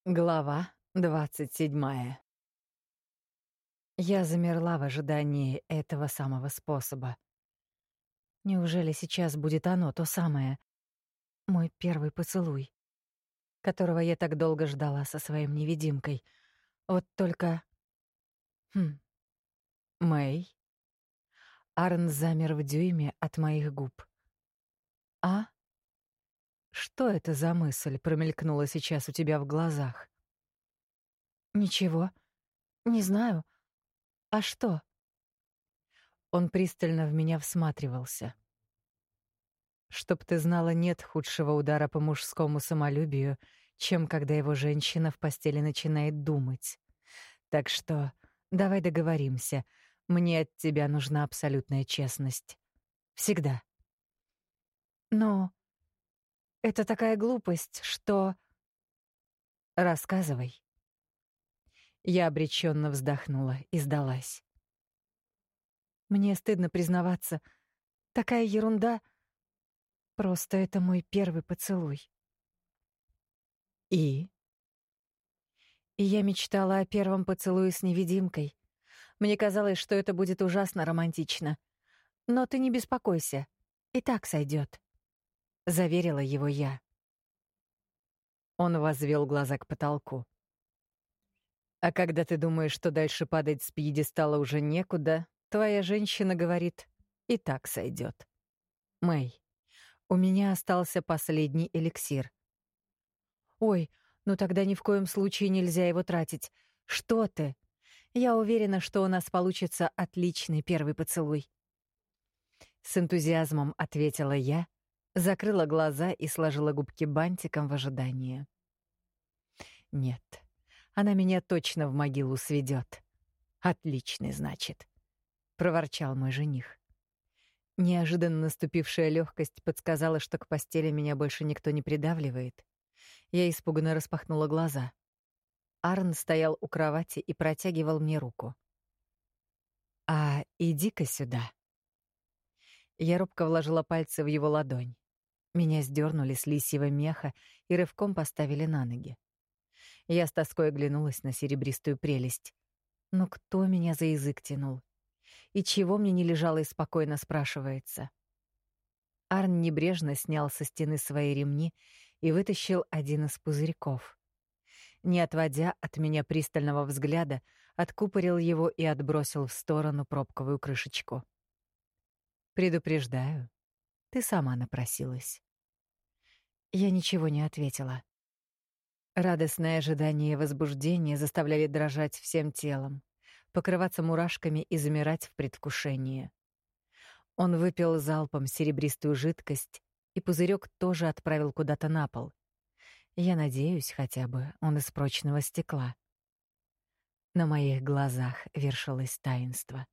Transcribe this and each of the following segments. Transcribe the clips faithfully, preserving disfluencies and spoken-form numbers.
Глава двадцать седьмая. Я замерла в ожидании этого самого способа. Неужели сейчас будет оно, то самое, мой первый поцелуй, которого я так долго ждала со своим невидимкой? Вот только... Хм... Мэй? Арн замер в дюйме от моих губ. А? Что это за мысль промелькнула сейчас у тебя в глазах? Ничего. Не знаю. А что? Он пристально в меня всматривался. Чтоб ты знала, нет худшего удара по мужскому самолюбию, чем когда его женщина в постели начинает думать. Так что давай договоримся. Мне от тебя нужна абсолютная честность. Всегда. Но это такая глупость, что... Рассказывай. Я обреченно вздохнула и сдалась. Мне стыдно признаваться. Такая ерунда. Просто это мой первый поцелуй. И? И я мечтала о первом поцелуе с невидимкой. Мне казалось, что это будет ужасно романтично. Но ты не беспокойся, и так сойдет, заверила его я. Он возвел глаза к потолку. А когда ты думаешь, что дальше падать с пьедестала уже некуда, твоя женщина говорит: и так сойдет. Мэй, у меня остался последний эликсир. Ой, ну тогда ни в коем случае нельзя его тратить. Что ты? Я уверена, что у нас получится отличный первый поцелуй. С энтузиазмом ответила я, закрыла глаза и сложила губки бантиком в ожидании. Нет, она меня точно в могилу сведет. Отличный, значит, проворчал мой жених. Неожиданно наступившая легкость подсказала, что к постели меня больше никто не придавливает. Я испуганно распахнула глаза. Арн стоял у кровати и протягивал мне руку. «А иди-ка сюда». Я робко вложила пальцы в его ладонь. Меня сдернули с лисьего меха и рывком поставили на ноги. Я с тоской оглянулась на серебристую прелесть. Ну кто меня за язык тянул? И чего мне не лежало и спокойно, спрашивается? Арн небрежно снял со стены свои ремни и вытащил один из пузырьков. Не отводя от меня пристального взгляда, откупорил его и отбросил в сторону пробковую крышечку. «Предупреждаю, ты сама напросилась». Я ничего не ответила. Радостное ожидание и возбуждение заставляли дрожать всем телом, покрываться мурашками и замирать в предвкушении. Он выпил залпом серебристую жидкость, и пузырек тоже отправил куда-то на пол. Я надеюсь, хотя бы он из прочного стекла. На моих глазах вершилось таинство.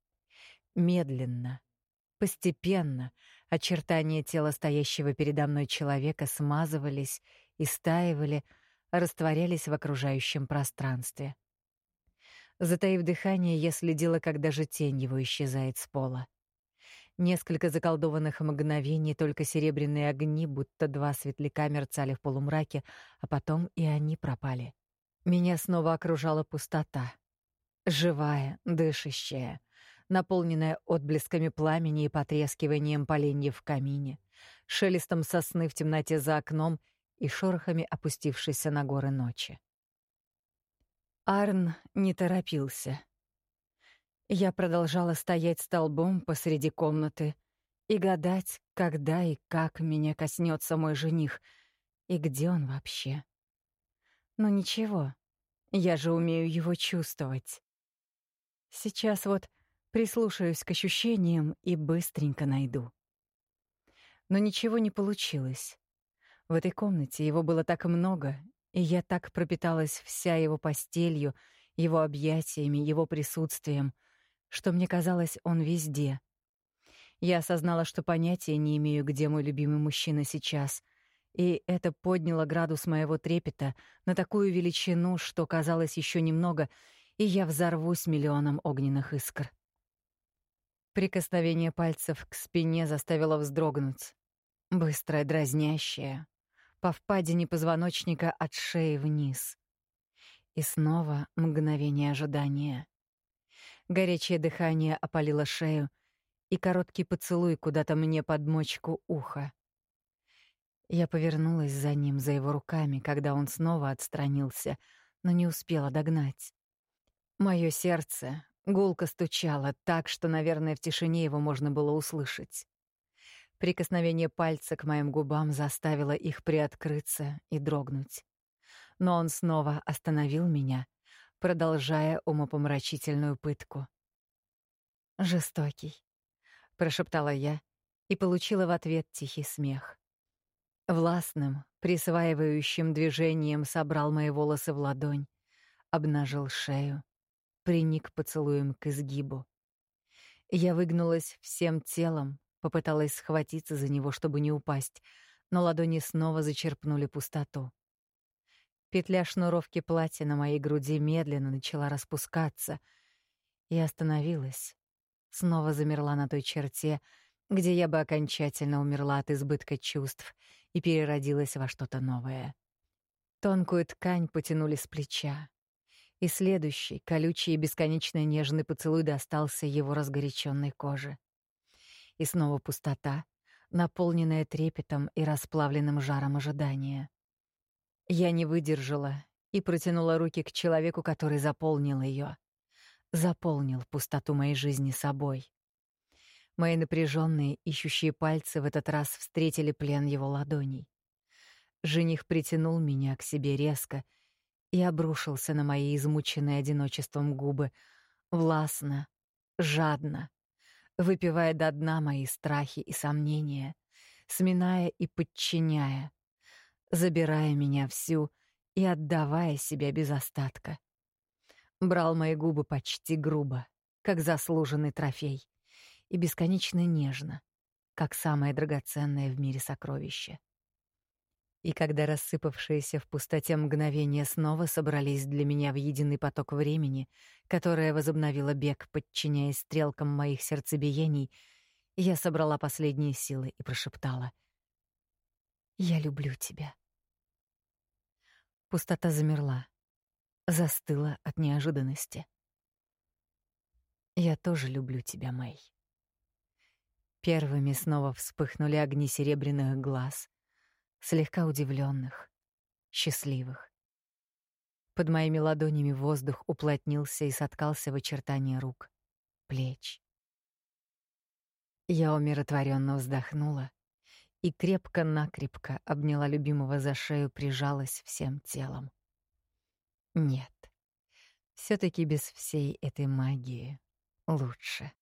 Медленно, постепенно очертания тела стоящего передо мной человека смазывались, истаивали, растворялись в окружающем пространстве. Затаив дыхание, я следила, как даже тень его исчезает с пола. Несколько заколдованных мгновений только серебряные огни, будто два светляка, мерцали в полумраке, а потом и они пропали. Меня снова окружала пустота. Живая, дышащая, наполненная отблесками пламени и потрескиванием поленьев в камине, шелестом сосны в темноте за окном и шорохами опустившейся на горы ночи. Арн не торопился. Я продолжала стоять столбом посреди комнаты и гадать, когда и как меня коснется мой жених, и где он вообще. Но ничего, я же умею его чувствовать. Сейчас вот прислушаюсь к ощущениям и быстренько найду. Но ничего не получилось. В этой комнате его было так много, и я так пропиталась вся его постелью, его объятиями, его присутствием, что мне казалось, он везде. Я осознала, что понятия не имею, где мой любимый мужчина сейчас, и это подняло градус моего трепета на такую величину, что казалось еще немного, и я взорвусь миллионом огненных искр. Прикосновение пальцев к спине заставило вздрогнуть. Быстрое, дразнящее, по впадине позвоночника от шеи вниз. И снова мгновение ожидания. Горячее дыхание опалило шею, и короткий поцелуй куда-то мне под мочку уха. Я повернулась за ним, за его руками, когда он снова отстранился, но не успела догнать. Моё сердце гулко стучало так, что, наверное, в тишине его можно было услышать. Прикосновение пальца к моим губам заставило их приоткрыться и дрогнуть. Но он снова остановил меня, продолжая умопомрачительную пытку. «Жестокий», — прошептала я и получила в ответ тихий смех. Властным, присваивающим движением собрал мои волосы в ладонь, обнажил шею, приник поцелуем к изгибу. Я выгнулась всем телом, попыталась схватиться за него, чтобы не упасть, но ладони снова зачерпнули пустоту. Петля шнуровки платья на моей груди медленно начала распускаться и остановилась. Снова замерла на той черте, где я бы окончательно умерла от избытка чувств и переродилась во что-то новое. Тонкую ткань потянули с плеча, и следующий, колючий и бесконечно нежный поцелуй достался его разгоряченной коже. И снова пустота, наполненная трепетом и расплавленным жаром ожидания. Я не выдержала и протянула руки к человеку, который заполнил ее, заполнил пустоту моей жизни собой. Мои напряженные, ищущие пальцы в этот раз встретили плен его ладоней. Жених притянул меня к себе резко и обрушился на мои измученные одиночеством губы, властно, жадно, выпивая до дна мои страхи и сомнения, сминая и подчиняя, забирая меня всю и отдавая себя без остатка. Брал мои губы почти грубо, как заслуженный трофей, и бесконечно нежно, как самое драгоценное в мире сокровище. И когда рассыпавшиеся в пустоте мгновения снова собрались для меня в единый поток времени, которое возобновило бег, подчиняясь стрелкам моих сердцебиений, я собрала последние силы и прошептала: «Я люблю тебя». Пустота замерла, застыла от неожиданности. «Я тоже люблю тебя, Мэй». Первыми снова вспыхнули огни серебряных глаз, слегка удивленных, счастливых. Под моими ладонями воздух уплотнился и соткался в очертания рук, плеч. Я умиротворенно вздохнула и крепко-накрепко обняла любимого за шею, прижалась всем телом. Нет, все-таки без всей этой магии лучше.